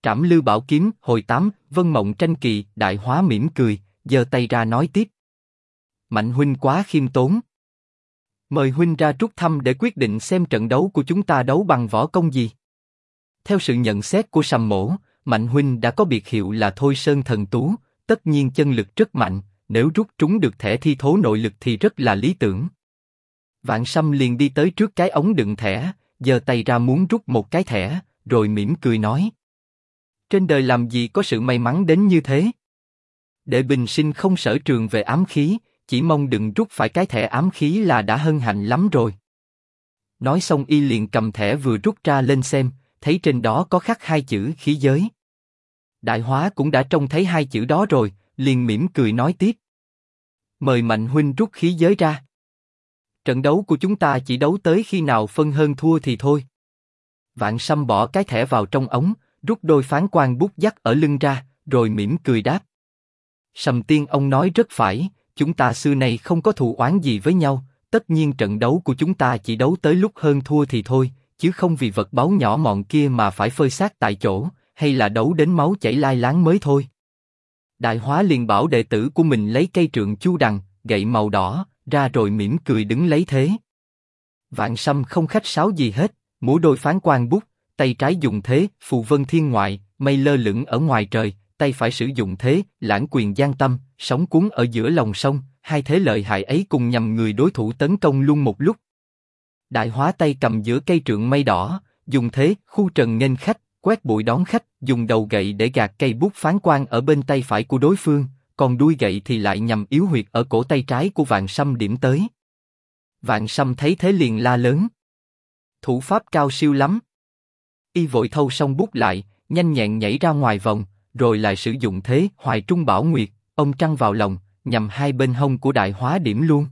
Trảm Lư Bảo Kiếm, hồi 8, Vân Mộng Tranh Kỳ. Đại Hóa mỉm cười, giơ tay ra nói tiếp. Mạnh huynh quá khiêm tốn. Mời huynh ra rút thăm để quyết định xem trận đấu của chúng ta đấu bằng võ công gì. Theo sự nhận xét của Sầm Mỗ, Mạnh huynh đã có biệt hiệu là Thôi Sơn Thần Tú, tất nhiên chân lực rất mạnh, nếu rút trúng được thẻ thi thố nội lực thì rất là lý tưởng. Vạn Sâm liền đi tới trước cái ống đựng thẻ, giơ tay ra muốn rút một cái thẻ, rồi mỉm cười nói. Trên đời làm gì có sự may mắn đến như thế? Đệ bình sinh không sở trường về ám khí, chỉ mong đừng rút phải cái thẻ ám khí là đã hân hạnh lắm rồi. Nói xong y liền cầm thẻ vừa rút ra lên xem, thấy trên đó có khắc 2 chữ khí giới. Đại Hóa cũng đã trông thấy 2 chữ đó rồi, liền mỉm cười nói tiếp. Mời Mạnh huynh rút khí giới ra. Trận đấu của chúng ta chỉ đấu tới khi nào phân hơn thua thì thôi. Vạn Sâm bỏ cái thẻ vào trong ống, rút đôi phán quan bút dắt ở lưng ra, rồi mỉm cười đáp. Sầm tiên ông nói rất phải, chúng ta xưa nay không có thù oán gì với nhau, tất nhiên trận đấu của chúng ta chỉ đấu tới lúc hơn thua thì thôi, chứ không vì vật báu nhỏ mọn kia mà phải phơi xác tại chỗ, hay là đấu đến máu chảy lai láng mới thôi. Đại Hóa liền bảo đệ tử của mình lấy cây trượng chu đằng, gậy màu đỏ, ra rồi mỉm cười đứng lấy thế. Vạn Sâm không khách sáo gì hết, múa đôi phán quan bút, tay trái dùng thế, phù vân thiên ngoại, mây lơ lửng ở ngoài trời, tay phải sử dụng thế, lãng quyền giang tâm, sóng cuốn ở giữa lòng sông, hai thế lợi hại ấy cùng nhằm người đối thủ tấn công luôn một lúc. Đại Hóa tay cầm giữa cây trượng mây đỏ, dùng thế, khu trần nghênh khách, quét bụi đón khách, dùng đầu gậy để gạt cây bút phán quan ở bên tay phải của đối phương, còn đuôi gậy thì lại nhằm yếu huyệt ở cổ tay trái của Vạn Sâm điểm tới. Vạn Sâm thấy thế liền la lớn. Thủ pháp cao siêu lắm. Y vội thâu xong bút lại, nhanh nhẹn nhảy ra ngoài vòng, rồi lại sử dụng thế Hoài Trung Bảo Nguyệt, ông trăng vào lòng, nhằm hai bên hông của Đại Hóa điểm luôn.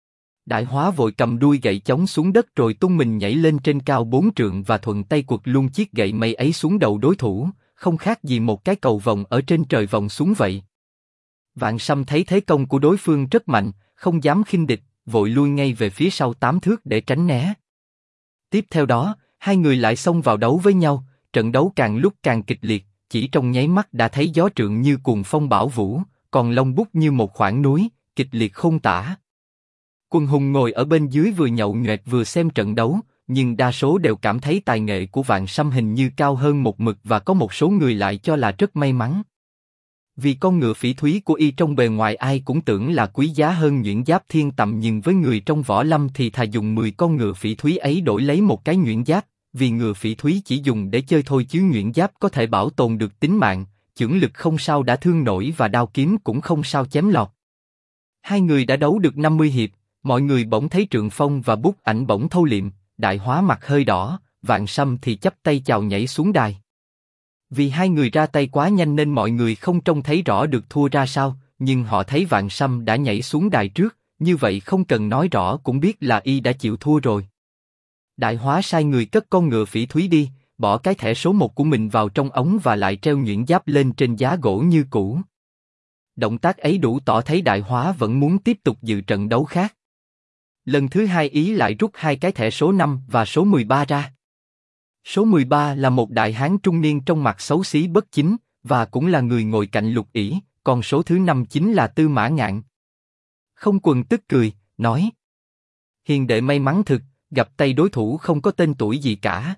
Đại Hóa vội cầm đuôi gậy chống xuống đất rồi tung mình nhảy lên trên cao 4 trượng và thuận tay quật luôn chiếc gậy mây ấy xuống đầu đối thủ, không khác gì một cái cầu vồng ở trên trời vòng xuống vậy. Vạn Sâm thấy thế công của đối phương rất mạnh, không dám khinh địch, vội lui ngay về phía sau 8 thước để tránh né. Tiếp theo đó, hai người lại xông vào đấu với nhau, trận đấu càng lúc càng kịch liệt, chỉ trong nháy mắt đã thấy gió trượng như cuồng phong bão vũ, còn lông bút như một khoảng núi, kịch liệt khôn tả. Quân hùng ngồi ở bên dưới vừa nhậu nhẹt vừa xem trận đấu, nhưng đa số đều cảm thấy tài nghệ của Vạn Sâm hình như cao hơn một mực và có một số người lại cho là rất may mắn. Vì con ngựa phỉ thúy của y trong bề ngoài ai cũng tưởng là quý giá hơn nhuyễn giáp thiên tầm, nhưng với người trong võ lâm thì thà dùng 10 con ngựa phỉ thúy ấy đổi lấy một cái nhuyễn giáp, vì ngựa phỉ thúy chỉ dùng để chơi thôi chứ nhuyễn giáp có thể bảo tồn được tính mạng, chưởng lực không sao đã thương nổi và đao kiếm cũng không sao chém lọt. Hai người đã đấu được 50 hiệp, mọi người bỗng thấy Trượng Phong và bút ảnh bỗng thâu liệm, Đại Hóa mặt hơi đỏ, Vạn Sâm thì chắp tay chào nhảy xuống đài. Vì hai người ra tay quá nhanh nên mọi người không trông thấy rõ được thua ra sao, nhưng họ thấy Vạn Sâm đã nhảy xuống đài trước, như vậy không cần nói rõ cũng biết là y đã chịu thua rồi. Đại Hóa sai người cất con ngựa phỉ thúy đi, bỏ cái thẻ số 1 của mình vào trong ống và lại treo nhuyễn giáp lên trên giá gỗ như cũ. Động tác ấy đủ tỏ thấy Đại Hóa vẫn muốn tiếp tục dự trận đấu khác. Lần thứ hai ý lại rút hai cái thẻ số 5 và số 13 ra. Số 13 là một đại hán trung niên trong mặt xấu xí bất chính, và cũng là người ngồi cạnh Lục Ỷ, còn số thứ 5 chính là Tư Mã Ngạn. Không Quần tức cười, nói: Hiền đệ may mắn thực, gặp tay đối thủ không có tên tuổi gì cả.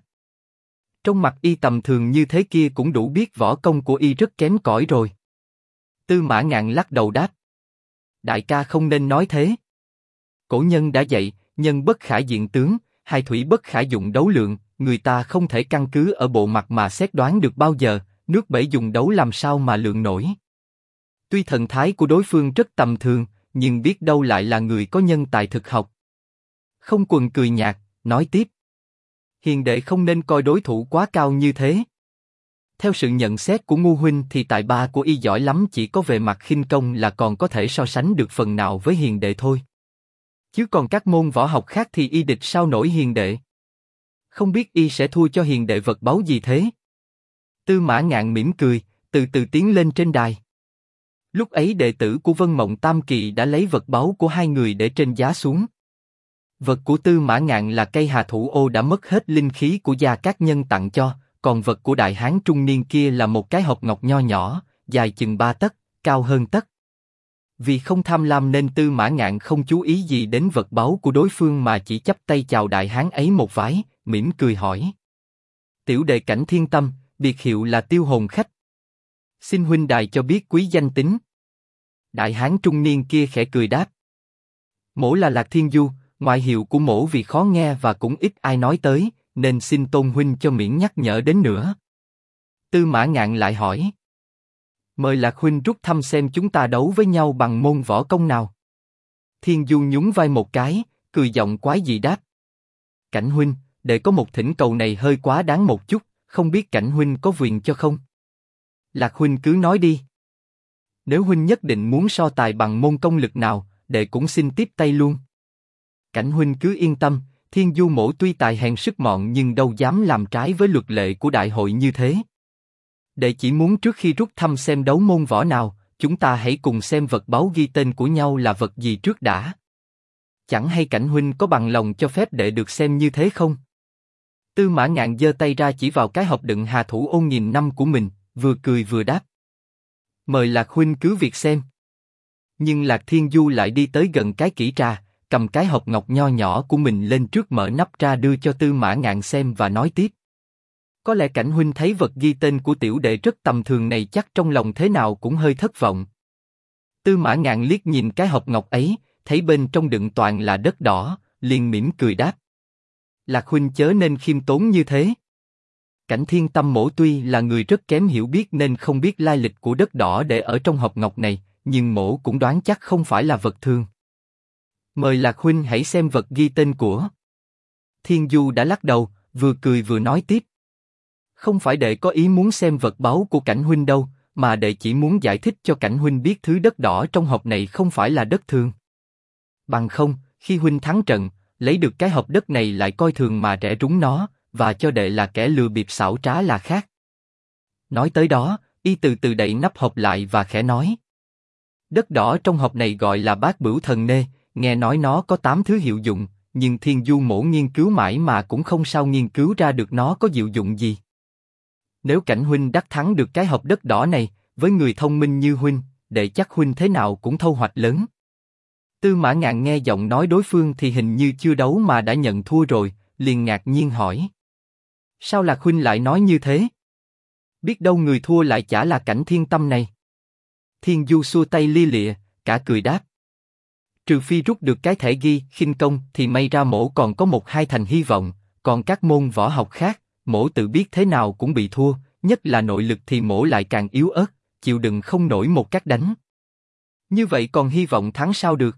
Trong mặt y tầm thường như thế kia cũng đủ biết võ công của y rất kém cỏi rồi. Tư Mã Ngạn lắc đầu đáp: Đại ca không nên nói thế. Cổ nhân đã dạy, nhân bất khả diện tướng, hai thủy bất khả dụng đấu lượng, người ta không thể căn cứ ở bộ mặt mà xét đoán được bao giờ, nước bể dùng đấu làm sao mà lượng nổi. Tuy thần thái của đối phương rất tầm thường, nhưng biết đâu lại là người có nhân tài thực học. Không Quần cười nhạt, nói tiếp: Hiền đệ không nên coi đối thủ quá cao như thế. Theo sự nhận xét của Ngu huynh thì tài ba của y giỏi lắm, chỉ có về mặt khinh công là còn có thể so sánh được phần nào với hiền đệ thôi. Chứ còn các môn võ học khác thì y địch sao nổi hiền đệ. Không biết y sẽ thua cho hiền đệ vật báu gì thế? Tư Mã Ngạn mỉm cười, từ từ tiến lên trên đài. Lúc ấy đệ tử của Vân Mộng Tam Kỳ đã lấy vật báu của hai người để trên giá xuống. Vật của Tư Mã Ngạn là cây hà thủ ô đã mất hết linh khí của Gia Cát Nhân tặng cho, còn vật của đại hán trung niên kia là một cái hộp ngọc nho nhỏ, dài chừng 3 tấc, cao hơn tấc. Vì không tham lam nên Tư Mã Ngạn không chú ý gì đến vật báu của đối phương mà chỉ chắp tay chào đại hán ấy một vái, mỉm cười hỏi. Tiểu đệ Cảnh Thiên Tâm, biệt hiệu là Tiêu Hồn Khách. Xin huynh đài cho biết quý danh tính. Đại hán trung niên kia khẽ cười đáp. Mỗ là Lạc Thiên Du, ngoại hiệu của mỗ vì khó nghe và cũng ít ai nói tới, nên xin tôn huynh cho miễn nhắc nhở đến nữa. Tư Mã Ngạn lại hỏi. Mời Lạc huynh rút thăm xem chúng ta đấu với nhau bằng môn võ công nào. Thiên Du nhún vai một cái, cười giọng quái dị đáp. Cảnh huynh, để có một thỉnh cầu này hơi quá đáng một chút, không biết Cảnh huynh có quyền cho không? Lạc huynh cứ nói đi. Nếu huynh nhất định muốn so tài bằng môn công lực nào, đệ cũng xin tiếp tay luôn. Cảnh huynh cứ yên tâm, Thiên Du mỗ tuy tài hèn sức mọn nhưng đâu dám làm trái với luật lệ của đại hội như thế. Đệ chỉ muốn trước khi rút thăm xem đấu môn võ nào, chúng ta hãy cùng xem vật báu ghi tên của nhau là vật gì trước đã. Chẳng hay Cảnh huynh có bằng lòng cho phép đệ được xem như thế không? Tư Mã Ngạn giơ tay ra chỉ vào cái hộp đựng Hà Thủ Ôn nghìn năm của mình, vừa cười vừa đáp. Mời Lạc huynh cứ việc xem. Nhưng Lạc Thiên Du lại đi tới gần cái kỹ trà, cầm cái hộp ngọc nho nhỏ của mình lên trước mở nắp ra đưa cho Tư Mã Ngạn xem và nói tiếp. Có lẽ Cảnh huynh thấy vật ghi tên của tiểu đệ rất tầm thường này chắc trong lòng thế nào cũng hơi thất vọng. Tư Mã Ngạn liếc nhìn cái hộp ngọc ấy, thấy bên trong đựng toàn là đất đỏ, liền mỉm cười đáp. Lạc huynh chớ nên khiêm tốn như thế. Cảnh Thiên Tâm mỗ tuy là người rất kém hiểu biết nên không biết lai lịch của đất đỏ để ở trong hộp ngọc này, nhưng mỗ cũng đoán chắc không phải là vật thường. Mời Lạc huynh hãy xem vật ghi tên của. Thiên Du đã lắc đầu, vừa cười vừa nói tiếp. Không phải đệ có ý muốn xem vật báu của Cảnh huynh đâu, mà đệ chỉ muốn giải thích cho Cảnh huynh biết thứ đất đỏ trong hộp này không phải là đất thường. Bằng không, khi huynh thắng trận, lấy được cái hộp đất này lại coi thường mà rẻ rúng nó, và cho đệ là kẻ lừa bịp xảo trá là khác. Nói tới đó, y từ từ đậy nắp hộp lại và khẽ nói. Đất đỏ trong hộp này gọi là Bát Bửu Thần Nê, nghe nói nó có 8 thứ hiệu dụng, nhưng Thiên Du mỗ nghiên cứu mãi mà cũng không sao nghiên cứu ra được nó có hiệu dụng gì. Nếu Cảnh huynh đắc thắng được cái hộp đất đỏ này, với người thông minh như huynh, đệ chắc huynh thế nào cũng thu hoạch lớn. Tư Mã Ngạn nghe giọng nói đối phương thì hình như chưa đấu mà đã nhận thua rồi, liền ngạc nhiên hỏi. Sao Lạc huynh lại nói như thế? Biết đâu người thua lại chả là Cảnh Thiên Tâm này. Thiên Du xua tay lia lịa, cả cười đáp. Trừ phi rút được cái thẻ ghi khinh công thì may ra mỗ còn có 1-2 thành hy vọng, còn các môn võ học khác, mỗ tự biết thế nào cũng bị thua, nhất là nội lực thì mỗ lại càng yếu ớt, chịu đựng không nổi một cách đánh. Như vậy còn hy vọng thắng sao được?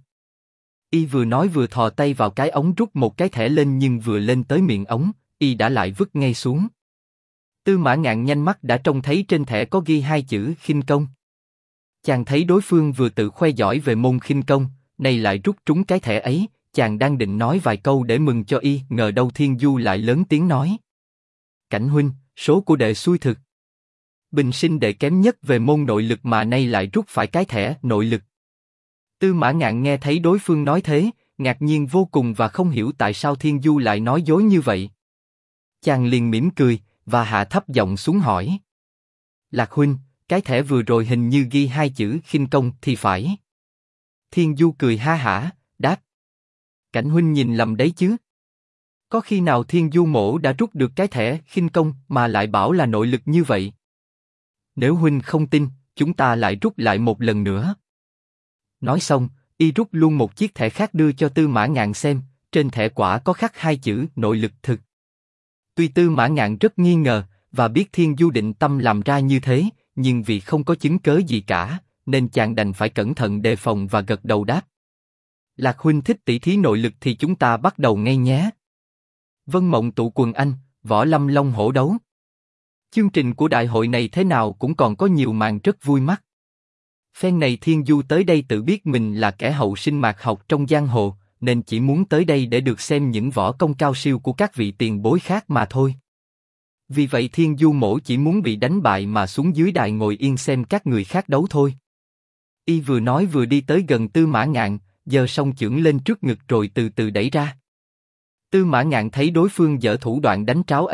Y vừa nói vừa thò tay vào cái ống rút một cái thẻ lên nhưng vừa lên tới miệng ống, y đã lại vứt ngay xuống. Tư Mã Ngạn nhanh mắt đã trông thấy trên thẻ có ghi 2 chữ khinh công. Chàng thấy đối phương vừa tự khoe giỏi về môn khinh công, nay lại rút trúng cái thẻ ấy, chàng đang định nói vài câu để mừng cho y, ngờ đâu Thiên Du lại lớn tiếng nói. Cảnh huynh, số của đệ xui thực. Bình sinh đệ kém nhất về môn nội lực mà nay lại rút phải cái thẻ nội lực. Tư Mã Ngạn nghe thấy đối phương nói thế, ngạc nhiên vô cùng và không hiểu tại sao Thiên Du lại nói dối như vậy. Chàng liền mỉm cười, và hạ thấp giọng xuống hỏi. Lạc huynh, cái thẻ vừa rồi hình như ghi 2 chữ khinh công thì phải. Thiên Du cười ha hả, đáp. Cảnh huynh nhìn lầm đấy chứ. Có khi nào Thiên Du mỗ đã rút được cái thẻ khinh công mà lại bảo là nội lực như vậy? Nếu huynh không tin, chúng ta lại rút lại một lần nữa. Nói xong, y rút luôn một chiếc thẻ khác đưa cho Tư Mã Ngạn xem, trên thẻ quả có khắc 2 chữ nội lực thực. Tuy Tư Mã Ngạn rất nghi ngờ, và biết Thiên Du định tâm làm ra như thế, nhưng vì không có chứng cớ gì cả, nên chàng đành phải cẩn thận đề phòng và gật đầu đáp. Lạc huynh thích tỷ thí nội lực thì chúng ta bắt đầu ngay nhé. Vân Mộng tụ quần anh, Võ Lâm Long hổ đấu. Chương trình của đại hội này thế nào cũng còn có nhiều màn rất vui mắt. Phen này Thiên Du tới đây tự biết mình là kẻ hậu sinh mạt học trong giang hồ, nên chỉ muốn tới đây để được xem những võ công cao siêu của các vị tiền bối khác mà thôi. Vì vậy Thiên Du mỗ chỉ muốn bị đánh bại mà xuống dưới đài ngồi yên xem các người khác đấu thôi. Y vừa nói vừa đi tới gần Tư Mã Ngạn, giơ song chưởng lên trước ngực rồi từ từ đẩy ra. Tư Mã Ngạn thấy đối phương giở thủ đoạn đánh tráo ấy,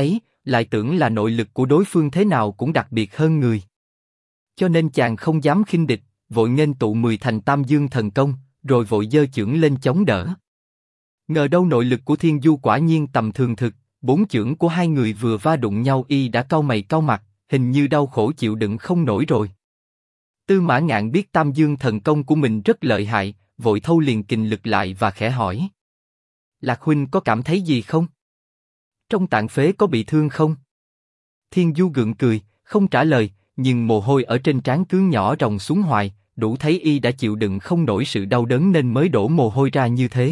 lại tưởng là nội lực của đối phương thế nào cũng đặc biệt hơn người. Cho nên chàng không dám khinh địch, vội nghênh tụ 10 thành Tam Dương thần công, rồi vội giơ chưởng lên chống đỡ. Ngờ đâu nội lực của Thiên Du quả nhiên tầm thường thực, 4 chưởng của hai người vừa va đụng nhau y đã cau mày cau mặt, hình như đau khổ chịu đựng không nổi rồi. Tư Mã Ngạn biết Tam Dương thần công của mình rất lợi hại, vội thâu liền kình lực lại và khẽ hỏi: Lạc huynh có cảm thấy gì không? Trong tạng phế có bị thương không? Thiên Du gượng cười, không trả lời, nhưng mồ hôi ở trên trán cứ nhỏ ròng xuống hoài, đủ thấy y đã chịu đựng không nổi sự đau đớn nên mới đổ mồ hôi ra như thế.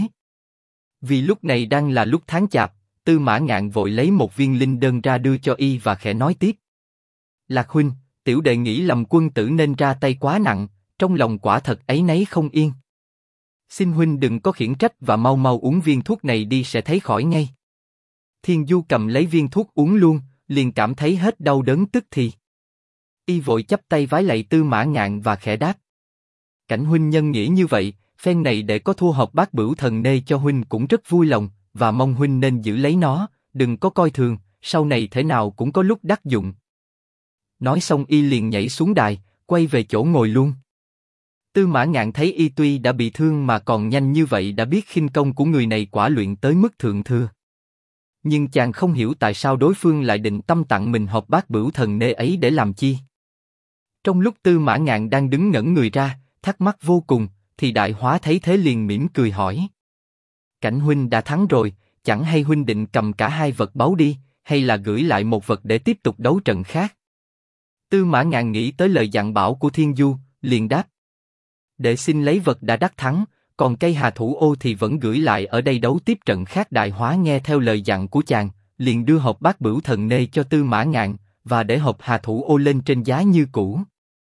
Vì lúc này đang là lúc tháng chạp, Tư Mã Ngạn vội lấy một viên linh đơn ra đưa cho y và khẽ nói tiếp: Lạc huynh, tiểu đệ nghĩ lầm quân tử nên ra tay quá nặng, trong lòng quả thật áy náy không yên. Xin huynh đừng có khiển trách và mau mau uống viên thuốc này đi sẽ thấy khỏi ngay. Thiên Du cầm lấy viên thuốc uống luôn, liền cảm thấy hết đau đớn tức thì. Y vội chắp tay vái lạy Tư Mã Ngạn và khẽ đáp: Cảnh huynh nhân nghĩa như vậy, phen này để có thua Hợp Bát Bửu Thần Nê cho huynh cũng rất vui lòng, và mong huynh nên giữ lấy nó, đừng có coi thường, sau này thế nào cũng có lúc đắc dụng. Nói xong y liền nhảy xuống đài, quay về chỗ ngồi luôn. Tư Mã Ngạn thấy y tuy đã bị thương mà còn nhanh như vậy đã biết khinh công của người này quả luyện tới mức thượng thừa. Nhưng chàng không hiểu tại sao đối phương lại định tâm tặng mình Hợp Bát Bửu Thần Nê ấy để làm chi. Trong lúc Tư Mã Ngạn đang đứng ngẩn người ra, thắc mắc vô cùng, thì Đại Hóa thấy thế liền mỉm cười hỏi: Cảnh huynh đã thắng rồi, chẳng hay huynh định cầm cả hai vật báu đi, hay là gửi lại một vật để tiếp tục đấu trận khác? Tư Mã Ngạn nghĩ tới lời dặn bảo của Thiên Du, liền đáp: Để xin lấy vật đã đắc thắng, còn cây Hà Thủ Ô thì vẫn gửi lại ở đây đấu tiếp trận khác. Đại Hóa nghe theo lời dặn của chàng, liền đưa hộp Bát Bửu Thần Nê cho Tư Mã Ngạn, và để hộp Hà Thủ Ô lên trên giá như cũ.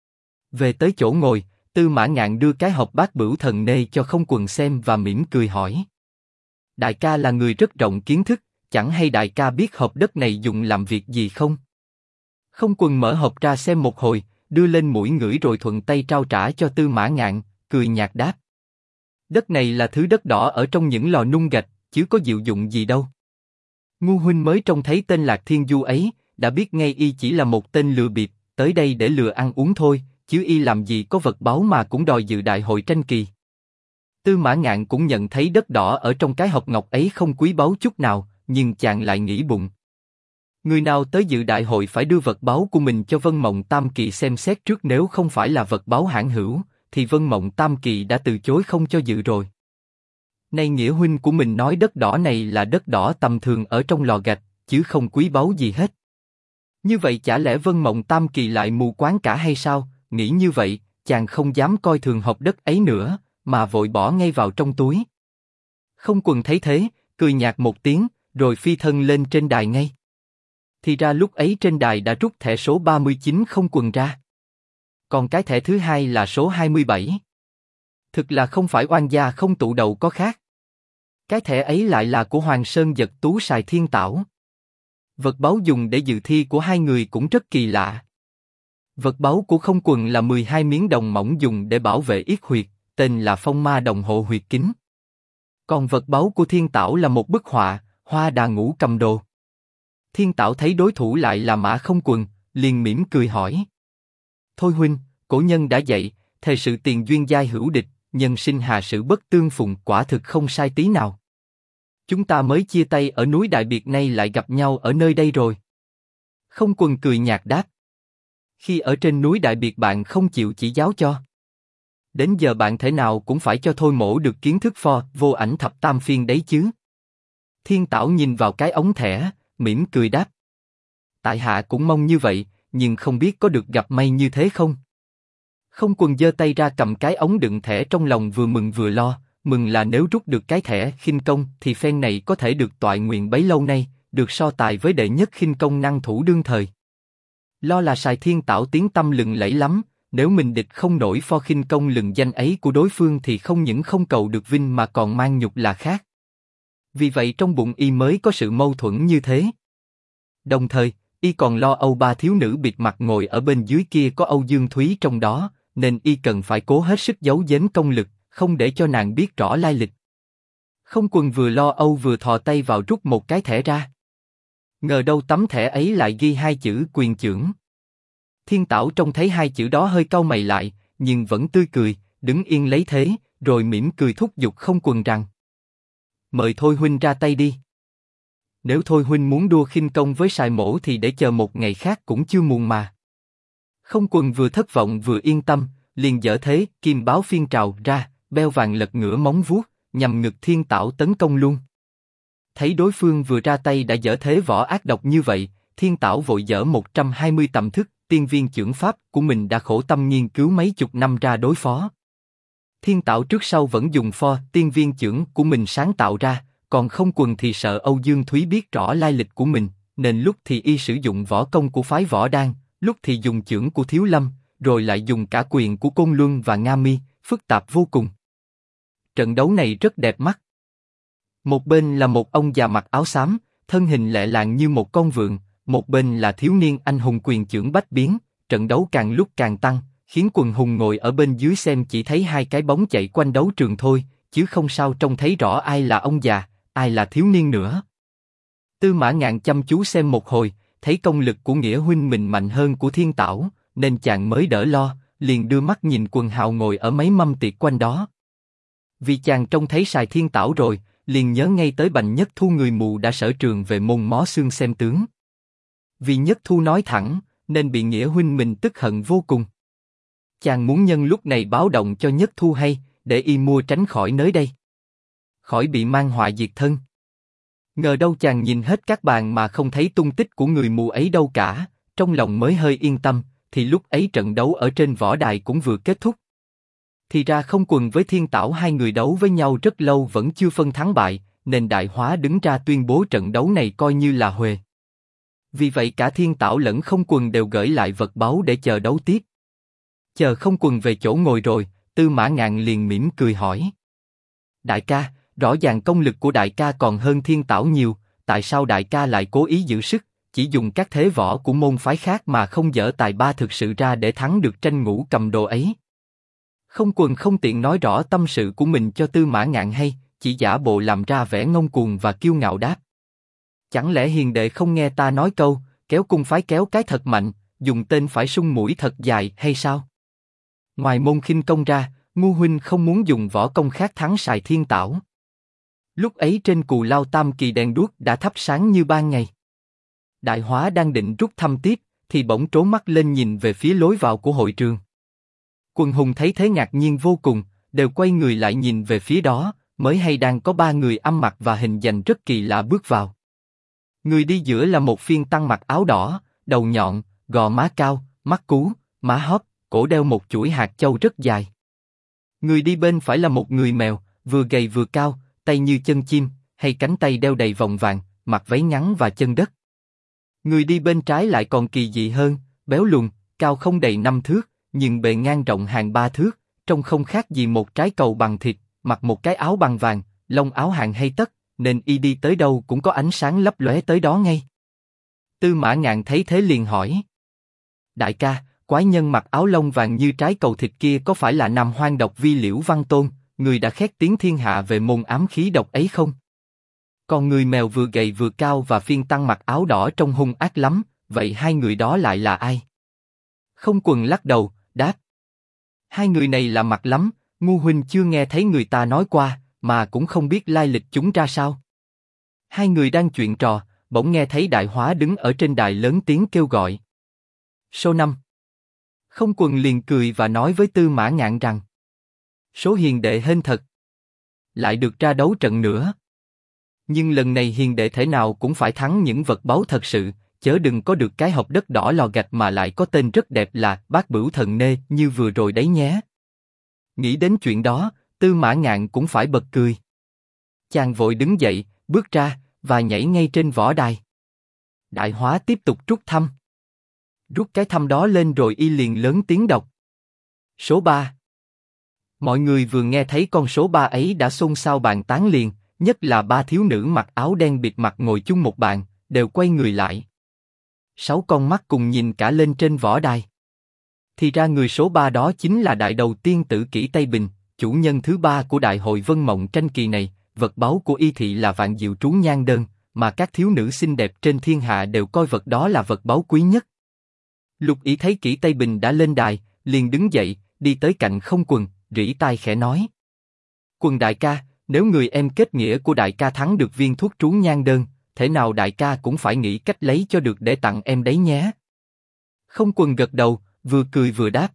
Về tới chỗ ngồi, Tư Mã Ngạn đưa cái hộp Bát Bửu Thần Nê cho Không Quần xem và mỉm cười hỏi: Đại ca là người rất rộng kiến thức, chẳng hay đại ca biết hộp đất này dùng làm việc gì không? Không Quần mở hộp ra xem một hồi, đưa lên mũi ngửi rồi thuận tay trao trả cho Tư Mã Ngạn, cười nhạt đáp: Đất này là thứ đất đỏ ở trong những lò nung gạch, chứ có diệu dụng gì đâu. Ngu huynh mới trông thấy tên Lạc Thiên Du ấy, đã biết ngay y chỉ là một tên lừa bịp, tới đây để lừa ăn uống thôi, chứ y làm gì có vật báu mà cũng đòi dự đại hội tranh kỳ. Tư Mã Ngạn cũng nhận thấy đất đỏ ở trong cái hộp ngọc ấy không quý báu chút nào, nhưng chàng lại nghĩ bụng: Người nào tới dự đại hội phải đưa vật báu của mình cho Vân Mộng Tam Kỳ xem xét trước, nếu không phải là vật báu hãn hữu, thì Vân Mộng Tam Kỳ đã từ chối không cho dự rồi. Nay nghĩa huynh của mình nói đất đỏ này là đất đỏ tầm thường ở trong lò gạch, chứ không quý báu gì hết. Như vậy chả lẽ Vân Mộng Tam Kỳ lại mù quáng cả hay sao? Nghĩ như vậy, chàng không dám coi thường hộp đất ấy nữa, mà vội bỏ ngay vào trong túi. Không Quần thấy thế, cười nhạt một tiếng, rồi phi thân lên trên đài ngay. Thì ra lúc ấy trên đài đã rút thẻ số 39 Không Quần ra. Còn cái thẻ thứ hai là số 27. Thực là không phải oan gia không tụ đầu có khác. Cái thẻ ấy lại là của Hoàng Sơn Giật Tú Sài Thiên Tảo. Vật báu dùng để dự thi của hai người cũng rất kỳ lạ. Vật báu của Không Quần là 12 miếng đồng mỏng dùng để bảo vệ yết huyệt, tên là Phong Ma Đồng Hộ Huyệt Kính. Còn vật báu của Thiên Tảo là một bức họa, Hoa Đà Ngũ Cầm Đồ. Thiên Tảo thấy đối thủ lại là Mã Không Quần, liền mỉm cười hỏi: Thôi huynh, cổ nhân đã dạy, thề sự tiền duyên giai hữu địch, nhân sinh hà sự bất tương phùng, quả thực không sai tí nào. Chúng ta mới chia tay ở núi Đại Biệt nay lại gặp nhau ở nơi đây rồi. Không Quần cười nhạt đáp: Khi ở trên núi Đại Biệt bạn không chịu chỉ giáo cho. Đến giờ bạn thể nào cũng phải cho Thôi Mỗ được kiến thức pho vô ảnh thập tam phiên đấy chứ. Thiên Tảo nhìn vào cái ống thẻ, mỉm cười đáp: Tại hạ cũng mong như vậy, nhưng không biết có được gặp may như thế không? Không Quần giơ tay ra cầm cái ống đựng thẻ, trong lòng vừa mừng vừa lo. Mừng là nếu rút được cái thẻ khinh công thì phen này có thể được toại nguyện bấy lâu nay, được so tài với đệ nhất khinh công năng thủ đương thời. Lo là Sài Thiên Tảo tiếng tăm lừng lẫy lắm, nếu mình địch không nổi pho khinh công lừng danh ấy của đối phương thì không những không cầu được vinh mà còn mang nhục là khác. Vì vậy trong bụng y mới có sự mâu thuẫn như thế. Đồng thời, y còn lo âu ba thiếu nữ bịt mặt ngồi ở bên dưới kia có Âu Dương Thúy trong đó, nên y cần phải cố hết sức giấu giếm công lực, không để cho nàng biết rõ lai lịch. Không Quần vừa lo âu vừa thò tay vào rút một cái thẻ ra. Ngờ đâu tấm thẻ ấy lại ghi hai chữ quyền chưởng. Thiên Tảo trông thấy hai chữ đó hơi cau mày lại, nhưng vẫn tươi cười, đứng yên lấy thế, rồi mỉm cười thúc giục Không Quần rằng: mời Thôi huynh ra tay đi. Nếu Thôi huynh muốn đua khinh công với Sài Mổ thì để chờ một ngày khác cũng chưa muộn mà. Không Quần vừa thất vọng vừa yên tâm, liền dở thế kim báo phiên trào ra, beo vàng lật ngửa móng vuốt, nhằm ngực Thiên Tảo tấn công luôn. Thấy đối phương vừa ra tay đã dở thế võ ác độc như vậy, Thiên Tảo vội dở 120 tầm thức, tiên viên chưởng pháp của mình đã khổ tâm nghiên cứu mấy chục năm ra đối phó. Thiên Tảo trước sau vẫn dùng tiên viên chưởng của mình sáng tạo ra, còn Không Quần thì sợ Âu Dương Thúy biết rõ lai lịch của mình, nên lúc thì y sử dụng võ công của phái Võ Đan, lúc thì dùng chưởng của Thiếu Lâm, rồi lại dùng cả quyền của Côn Luân và Nga Mi, phức tạp vô cùng. Trận đấu này rất đẹp mắt. Một bên là một ông già mặc áo xám, thân hình lẹ làng như một con vượn, một bên là thiếu niên anh hùng quyền chưởng bách biến. Trận đấu càng lúc càng tăng, khiến quần hùng ngồi ở bên dưới xem chỉ thấy hai cái bóng chạy quanh đấu trường thôi, chứ không sao trông thấy rõ ai là ông già, ai là thiếu niên nữa. Tư Mã Ngạn chăm chú xem một hồi, thấy công lực của Nghĩa huynh mình mạnh hơn của Thiên Tảo, nên chàng mới đỡ lo, liền đưa mắt nhìn quần hào ngồi ở mấy mâm tiệc quanh đó. Vì chàng trông thấy Sài Thiên Tảo rồi, liền nhớ ngay tới Bành Nhất Thu người mù đã sở trường về môn mó xương xem tướng. Vì Nhất Thu nói thẳng, nên bị Nghĩa huynh mình tức hận vô cùng. Chàng muốn nhân lúc này báo động cho Nhất Thu hay, để y mua tránh khỏi nơi đây, khỏi bị mang họa diệt thân. Ngờ đâu chàng nhìn hết các bàn mà không thấy tung tích của người mù ấy đâu cả, trong lòng mới hơi yên tâm, thì lúc ấy trận đấu ở trên võ đài cũng vừa kết thúc. Thì ra Không Quần với Thiên Tảo hai người đấu với nhau rất lâu vẫn chưa phân thắng bại, nên Đại Hóa đứng ra tuyên bố trận đấu này coi như là huề. Vì vậy cả Thiên Tảo lẫn Không Quần đều gửi lại vật báu để chờ đấu tiếp. Chờ Không Quần về chỗ ngồi rồi, Tư Mã Ngạn liền mỉm cười hỏi: đại ca, rõ ràng công lực của đại ca còn hơn Thiên Tảo nhiều, tại sao đại ca lại cố ý giữ sức, chỉ dùng các thế võ của môn phái khác mà không dở tài ba thực sự ra để thắng được Tranh Ngũ Cầm Đồ ấy? Không Quần không tiện nói rõ tâm sự của mình cho Tư Mã Ngạn hay, chỉ giả bộ làm ra vẻ ngông cuồng và kiêu ngạo đáp: chẳng lẽ hiền đệ không nghe ta nói câu, kéo cung phái kéo cái thật mạnh, dùng tên phải sung mũi thật dài hay sao? Ngoài môn khinh công ra, Ngu huynh không muốn dùng võ công khác thắng Sài Thiên Tảo. Lúc ấy trên Cù Lao Tam Kỳ đèn đuốc đã thắp sáng như ban ngày. Đại Hóa đang định rút thăm tiếp, thì bỗng trố mắt lên nhìn về phía lối vào của hội trường. Quần hùng thấy thế ngạc nhiên vô cùng, đều quay người lại nhìn về phía đó, mới hay đang có ba người ăn mặc và hình dành rất kỳ lạ bước vào. Người đi giữa là một phiên tăng mặc áo đỏ, đầu nhọn, gò má cao, mắt cú, má hóp, cổ đeo một chuỗi hạt châu rất dài. Người đi bên phải là một người mèo, vừa gầy vừa cao, tay như chân chim, hay cánh tay đeo đầy vòng vàng, mặc váy ngắn và chân đất. Người đi bên trái lại còn kỳ dị hơn, béo lùn, cao không đầy 5 thước, nhưng bề ngang rộng hàng 3 thước, trông không khác gì một trái cầu bằng thịt, mặc một cái áo bằng vàng, lông áo hàng hay tất, nên y đi tới đâu cũng có ánh sáng lấp lóe tới đó ngay. Tư Mã Ngạn thấy thế liền hỏi: đại ca, quái nhân mặc áo lông vàng như trái cầu thịt kia có phải là Nam Hoang độc vi Liễu Văn Tôn, người đã khét tiếng thiên hạ về môn ám khí độc ấy không? Còn người mèo vừa gầy vừa cao và phiên tăng mặc áo đỏ trông hung ác lắm, vậy hai người đó lại là ai? Không Quần lắc đầu, đáp: hai người này lạ mặt lắm, Ngu huynh chưa nghe thấy người ta nói qua, mà cũng không biết lai lịch chúng ra sao. Hai người đang chuyện trò, bỗng nghe thấy Đại Hóa đứng ở trên đài lớn tiếng kêu gọi: số 5. Không Quần liền cười và nói với Tư Mã Ngạn rằng: số hiền đệ hên thật, lại được ra đấu trận nữa. Nhưng lần này hiền đệ thể nào cũng phải thắng những vật báu thật sự, chớ đừng có được cái hộp đất đỏ lò gạch mà lại có tên rất đẹp là Bát Bửu Thần Nê như vừa rồi đấy nhé. Nghĩ đến chuyện đó, Tư Mã Ngạn cũng phải bật cười. Chàng vội đứng dậy, bước ra và nhảy ngay trên võ đài. Đại Hóa tiếp tục rút thăm. Rút cái thăm đó lên rồi y liền lớn tiếng đọc: số 3. Mọi người vừa nghe thấy con số 3 ấy đã xôn xao bàn tán liền, nhất là ba thiếu nữ mặc áo đen bịt mặt ngồi chung một bàn, đều quay người lại. 6 con mắt cùng nhìn cả lên trên võ đài. Thì ra người số 3 đó chính là đại đầu tiên Tử Kỷ Tây Bình, chủ nhân thứ 3 của đại hội Vân Mộng Tranh Kỳ này. Vật báu của y thị là vạn diệu trú nhan đơn, mà các thiếu nữ xinh đẹp trên thiên hạ đều coi vật đó là vật báu quý nhất. Lục Ỷ thấy Kỷ Tây Bình đã lên đài, liền đứng dậy, đi tới cạnh Không Quần, rỉ tai khẽ nói: Quần đại ca, nếu người em kết nghĩa của đại ca thắng được viên thuốc trú nhan đơn, thể nào đại ca cũng phải nghĩ cách lấy cho được để tặng em đấy nhé. Không Quần gật đầu, vừa cười vừa đáp: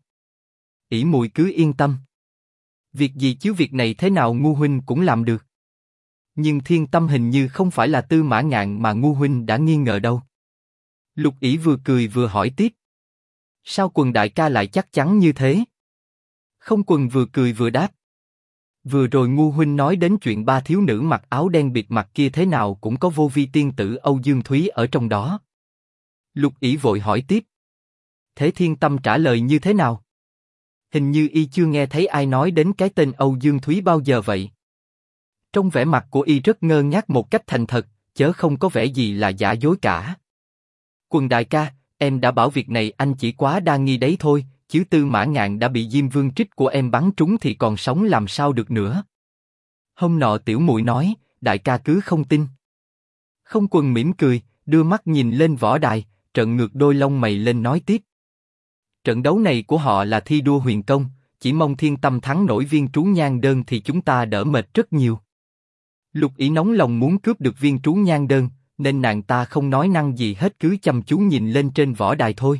Ỷ muội cứ yên tâm. Việc gì chứ, việc này thế nào Ngu huynh cũng làm được. Nhưng Thiên Tâm hình như không phải là Tư Mã Ngạn mà Ngu huynh đã nghi ngờ đâu. Lục Ỷ vừa cười vừa hỏi tiếp: Sao Quần đại ca lại chắc chắn như thế? Không Quần vừa cười vừa đáp: Vừa rồi Ngu huynh nói đến chuyện ba thiếu nữ mặc áo đen bịt mặt kia thế nào cũng có vô vi tiên tử Âu Dương Thúy ở trong đó. Lục Ỷ vội hỏi tiếp: Thế Thiên Tâm trả lời như thế nào? Hình như y chưa nghe thấy ai nói đến cái tên Âu Dương Thúy bao giờ vậy. Trong vẻ mặt của y rất ngơ ngác một cách thành thật, chớ không có vẻ gì là giả dối cả. Quần đại ca, em đã bảo việc này anh chỉ quá đa nghi đấy thôi, chứ Tư Mã Ngạn đã bị Diêm Vương trích của em bắn trúng thì còn sống làm sao được nữa. Hôm nọ tiểu muội nói, đại ca cứ không tin. Không Quần mỉm cười, đưa mắt nhìn lên võ đài, trợn ngược đôi lông mày lên nói tiếp: Trận đấu này của họ là thi đua huyền công, chỉ mong Thiên Tâm thắng nổi viên trú nhan đơn thì chúng ta đỡ mệt rất nhiều. Lục Ỷ nóng lòng muốn cướp được viên trú nhan đơn, nên nàng ta không nói năng gì hết, cứ chăm chú nhìn lên trên võ đài thôi.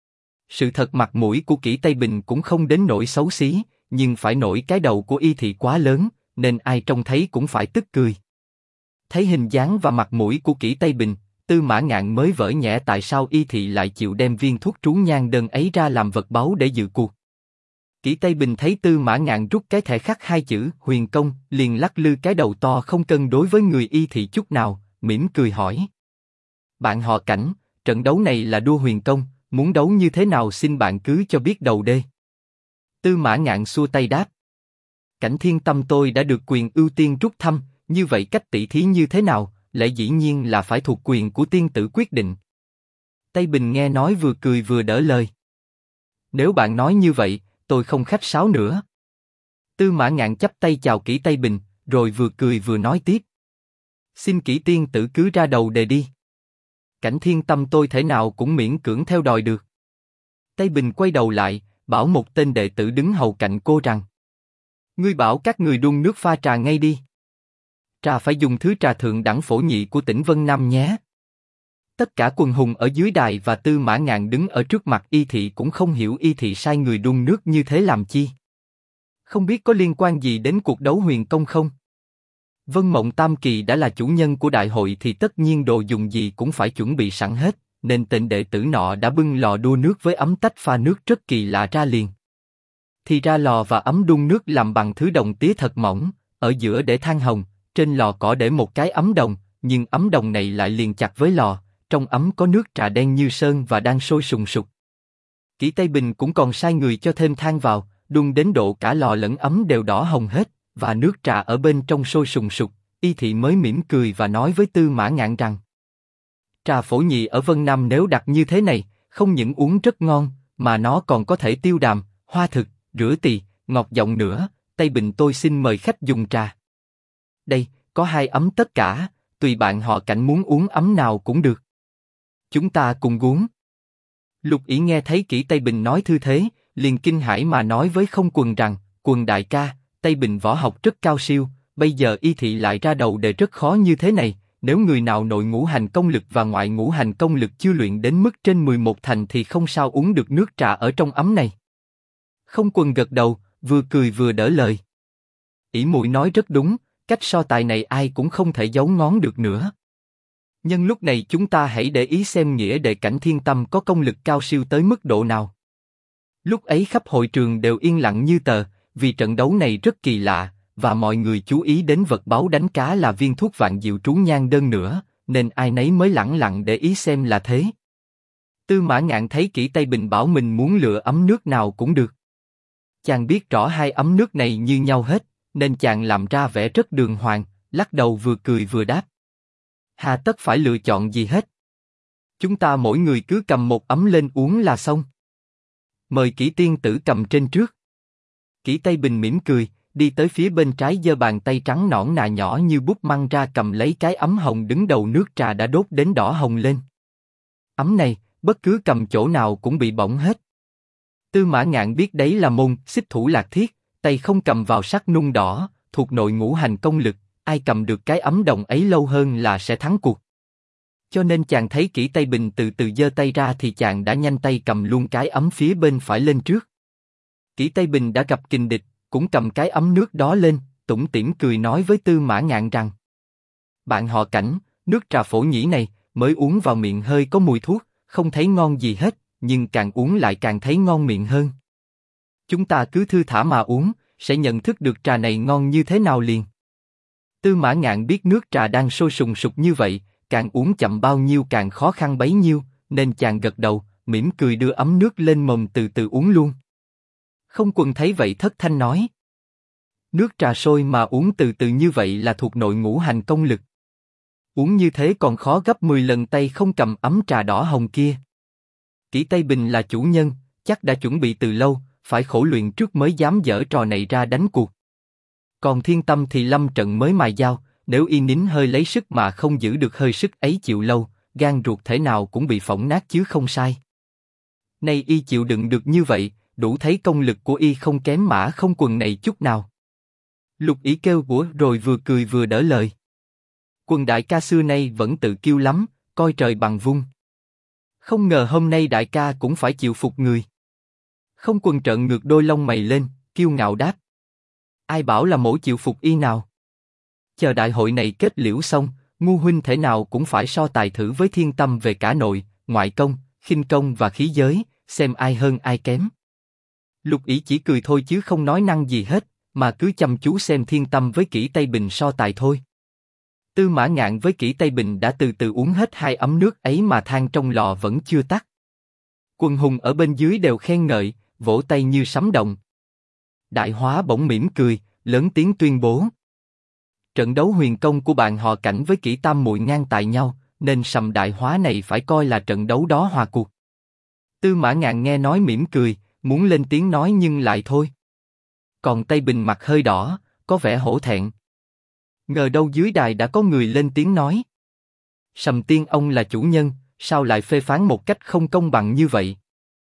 Sự thật mặt mũi của Kỷ Tây Bình cũng không đến nỗi xấu xí, nhưng phải nổi cái đầu của y thì quá lớn, nên ai trông thấy cũng phải tức cười. Thấy hình dáng và mặt mũi của Kỷ Tây Bình, Tư Mã Ngạn mới vỡ nhẽ tại sao y thị lại chịu đem viên thuốc trú nhan đơn ấy ra làm vật báu để dự cuộc. Kỷ Tây Bình thấy Tư Mã Ngạn rút cái thẻ khắc hai chữ huyền công, liền lắc lư cái đầu to không cân đối với người y thị chút nào, mỉm cười hỏi: Bạn họ Cảnh, trận đấu này là đua huyền công, muốn đấu như thế nào xin bạn cứ cho biết đầu đê. Tư Mã Ngạn xua tay đáp: Cảnh Thiên Tâm tôi đã được quyền ưu tiên rút thăm, như vậy cách tỷ thí như thế nào, lẽ dĩ nhiên là phải thuộc quyền của tiên tử quyết định. Tây Bình nghe nói vừa cười vừa đỡ lời: Nếu bạn nói như vậy, tôi không khách sáo nữa. Tư Mã Ngạn chắp tay chào Kỷ Tây Bình, rồi vừa cười vừa nói tiếp: Xin Kỷ tiên tử cứ ra đầu đề đi. Cảnh Thiên Tâm tôi thể nào cũng miễn cưỡng theo đòi được. Tây Bình quay đầu lại, bảo một tên đệ tử đứng hầu cạnh cô rằng: Ngươi bảo các người đun nước pha trà ngay đi. Trà phải dùng thứ trà thượng đẳng phổ nhị của tỉnh Vân Nam nhé. Tất cả quần hùng ở dưới đài và Tư Mã Ngạn đứng ở trước mặt y thị cũng không hiểu y thị sai người đun nước như thế làm chi. Không biết có liên quan gì đến cuộc đấu huyền công không? Vân Mộng Tam Kỳ đã là chủ nhân của đại hội thì tất nhiên đồ dùng gì cũng phải chuẩn bị sẵn hết, nên tên đệ tử nọ đã bưng lò đua nước với ấm tách pha nước rất kỳ lạ ra liền. Thì ra lò và ấm đun nước làm bằng thứ đồng tía thật mỏng, ở giữa để than hồng, trên lò cỏ để một cái ấm đồng, nhưng ấm đồng này lại liền chặt với lò, trong ấm có nước trà đen như sơn và đang sôi sùng sục. Kỷ Tây Bình cũng còn sai người cho thêm than vào, đun đến độ cả lò lẫn ấm đều đỏ hồng hết, và nước trà ở bên trong sôi sùng sục, y thị mới mỉm cười và nói với Tư Mã Ngạn rằng: Trà phổ nhị ở Vân Nam nếu đặt như thế này, không những uống rất ngon, mà nó còn có thể tiêu đàm, hoa thực, rửa tỳ, ngọt giọng nữa. Tây Bình tôi xin mời khách dùng trà. Đây, có 2 ấm tất cả, tùy bạn họ Cảnh muốn uống ấm nào cũng được. Chúng ta cùng uống. Lục Ỷ nghe thấy Kỷ Tây Bình nói thư thế, liền kinh hãi mà nói với Không Quần rằng: Quần đại ca, Tây Bình võ học rất cao siêu, bây giờ y thị lại ra đầu đề rất khó như thế này, nếu người nào nội ngũ hành công lực và ngoại ngũ hành công lực chưa luyện đến mức trên 11 thành thì không sao uống được nước trà ở trong ấm này. Không Quần gật đầu, vừa cười vừa đỡ lời: Ỷ muội nói rất đúng, cách so tài này ai cũng không thể giấu ngón được nữa. Nhân lúc này chúng ta hãy để ý xem nghĩa đệ Cảnh Thiên Tâm có công lực cao siêu tới mức độ nào. Lúc ấy khắp hội trường đều yên lặng như tờ, vì trận đấu này rất kỳ lạ, và mọi người chú ý đến vật báu đánh cá là viên thuốc vạn diệu trú nhan đơn nữa, nên ai nấy mới lẳng lặng để ý xem là thế. Tư Mã Ngạn thấy Kỷ Tây Bình bảo mình muốn lựa ấm nước nào cũng được. Chàng biết rõ 2 ấm nước này như nhau hết, nên chàng làm ra vẻ rất đường hoàng, lắc đầu vừa cười vừa đáp: Hà tất phải lựa chọn gì hết. Chúng ta mỗi người cứ cầm một ấm lên uống là xong. Mời Kỷ tiên tử cầm trên trước. Kỷ Tây Bình mỉm cười, đi tới phía bên trái giơ bàn tay trắng nõn nà nhỏ như bút măng ra cầm lấy cái ấm hồng đứng đầu nước trà đã đốt đến đỏ hồng lên. Ấm này, bất cứ cầm chỗ nào cũng bị bỏng hết. Tư Mã Ngạn biết đấy là môn xích thủ lạc thiết, tay không cầm vào sắc nung đỏ, thuộc nội ngũ hành công lực, ai cầm được cái ấm đồng ấy lâu hơn là sẽ thắng cuộc. Cho nên chàng thấy Kỷ Tây Bình từ từ giơ tay ra thì chàng đã nhanh tay cầm luôn cái ấm phía bên phải lên trước. Kỷ Tây Bình đã gặp kình địch, cũng cầm cái ấm nước đó lên, tủm tỉm cười nói với Tư Mã Ngạn rằng: bạn họ Cảnh, nước trà phổ nhĩ này, mới uống vào miệng hơi có mùi thuốc, không thấy ngon gì hết, nhưng càng uống lại càng thấy ngon miệng hơn. Chúng ta cứ thư thả mà uống, sẽ nhận thức được trà này ngon như thế nào liền. Tư Mã Ngạn biết nước trà đang sôi sùng sục như vậy, càng uống chậm bao nhiêu càng khó khăn bấy nhiêu, nên chàng gật đầu, mỉm cười đưa ấm nước lên mồm từ từ uống luôn. Không Quân thấy vậy thất thanh nói: nước trà sôi mà uống từ từ như vậy là thuộc nội ngũ hành công lực. Uống như thế còn khó gấp 10 lần tay không cầm ấm trà đỏ hồng kia. Kỷ Tây Bình là chủ nhân, chắc đã chuẩn bị từ lâu, phải khổ luyện trước mới dám dở trò này ra đánh cuộc. Còn Thiên Tâm thì lâm trận mới mài dao, nếu y nín hơi lấy sức mà không giữ được hơi sức ấy chịu lâu, gan ruột thể nào cũng bị phỏng nát chứ không sai. Nay y chịu đựng được như vậy, đủ thấy công lực của y không kém Mã Không Quần này chút nào. Lục Ỷ kêu của rồi vừa cười vừa đỡ lời. Quần đại ca xưa nay vẫn tự kiêu lắm, coi trời bằng vung. Không ngờ hôm nay đại ca cũng phải chịu phục người. Không Quần trợn ngược đôi lông mày lên, kiêu ngạo đáp: ai bảo là mỗ chịu phục y nào? Chờ đại hội này kết liễu xong, ngu huynh thể nào cũng phải so tài thử với Thiên Tâm về cả nội, ngoại công, khinh công và khí giới, xem ai hơn ai kém. Lục Ỷ chỉ cười thôi chứ không nói năng gì hết, mà cứ chăm chú xem Thiên Tâm với Kỷ Tây Bình so tài thôi. Tư Mã Ngạn với Kỷ Tây Bình đã từ từ uống hết 2 ấm nước ấy mà than trong lò vẫn chưa tắt. Quần hùng ở bên dưới đều khen ngợi, vỗ tay như sấm động. Đại Hóa bỗng mỉm cười, lớn tiếng tuyên bố: trận đấu huyền công của bạn họ Cảnh với Kỷ Tam muội ngang tài nhau, nên sầm Đại Hóa này phải coi là trận đấu đó hòa cuộc. Tư Mã Ngạn nghe nói mỉm cười, muốn lên tiếng nói nhưng lại thôi. Còn Tây Bình mặt hơi đỏ, có vẻ hổ thẹn. Ngờ đâu dưới đài đã có người lên tiếng nói: Sầm Tiên ông là chủ nhân, sao lại phê phán một cách không công bằng như vậy?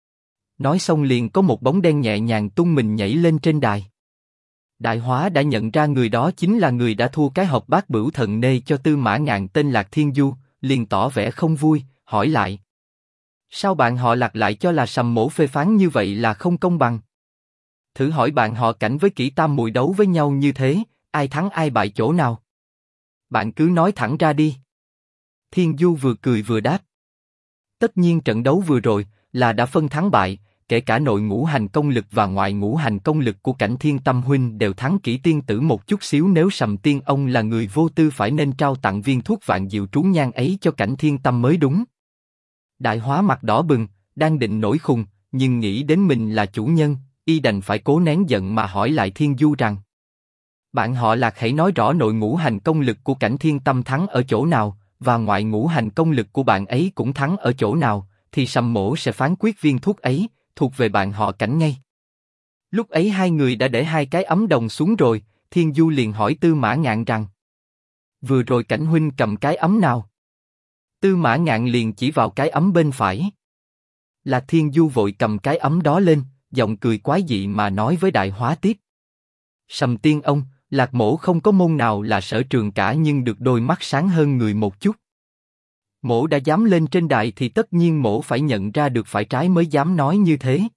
Nói xong liền có một bóng đen nhẹ nhàng tung mình nhảy lên trên đài. Đại Hóa đã nhận ra người đó chính là người đã thua cái hộp bát bửu thần nê cho Tư Mã Ngạn tên Lạc Thiên Du, liền tỏ vẻ không vui, hỏi lại: sao bạn họ Lạc lại cho là Sầm mỗ phê phán như vậy là không công bằng? Thử hỏi bạn họ Cảnh với Kỷ Tam muội đấu với nhau như thế, ai thắng ai bại chỗ nào? Bạn cứ nói thẳng ra đi. Thiên Du vừa cười vừa đáp: tất nhiên trận đấu vừa rồi là đã phân thắng bại, kể cả nội ngũ hành công lực và ngoại ngũ hành công lực của Cảnh Thiên Tâm huynh đều thắng Kỷ tiên tử một chút xíu. Nếu Sầm tiên ông là người vô tư phải nên trao tặng viên thuốc vạn diệu trú nhan ấy cho Cảnh Thiên Tâm mới đúng. Đại Hóa mặt đỏ bừng, đang định nổi khùng, nhưng nghĩ đến mình là chủ nhân, y đành phải cố nén giận mà hỏi lại Thiên Du rằng: bạn họ Lạc hãy nói rõ nội ngũ hành công lực của Cảnh Thiên Tâm thắng ở chỗ nào, và ngoại ngũ hành công lực của bạn ấy cũng thắng ở chỗ nào, thì Sầm mỗ sẽ phán quyết viên thuốc ấy thuộc về bạn họ Cảnh ngay. Lúc ấy hai người đã để 2 cái ấm đồng xuống rồi, Thiên Du liền hỏi Tư Mã Ngạn rằng: vừa rồi Cảnh huynh cầm cái ấm nào? Tư Mã Ngạn liền chỉ vào cái ấm bên phải. Lạc Thiên Du vội cầm cái ấm đó lên, giọng cười quái dị mà nói với Đại Hóa tiếp: Sầm tiên ông, Lạc mỗ không có môn nào là sở trường cả, nhưng được đôi mắt sáng hơn người một chút. Mỗ đã dám lên trên đài thì tất nhiên mỗ phải nhận ra được phải trái mới dám nói như thế.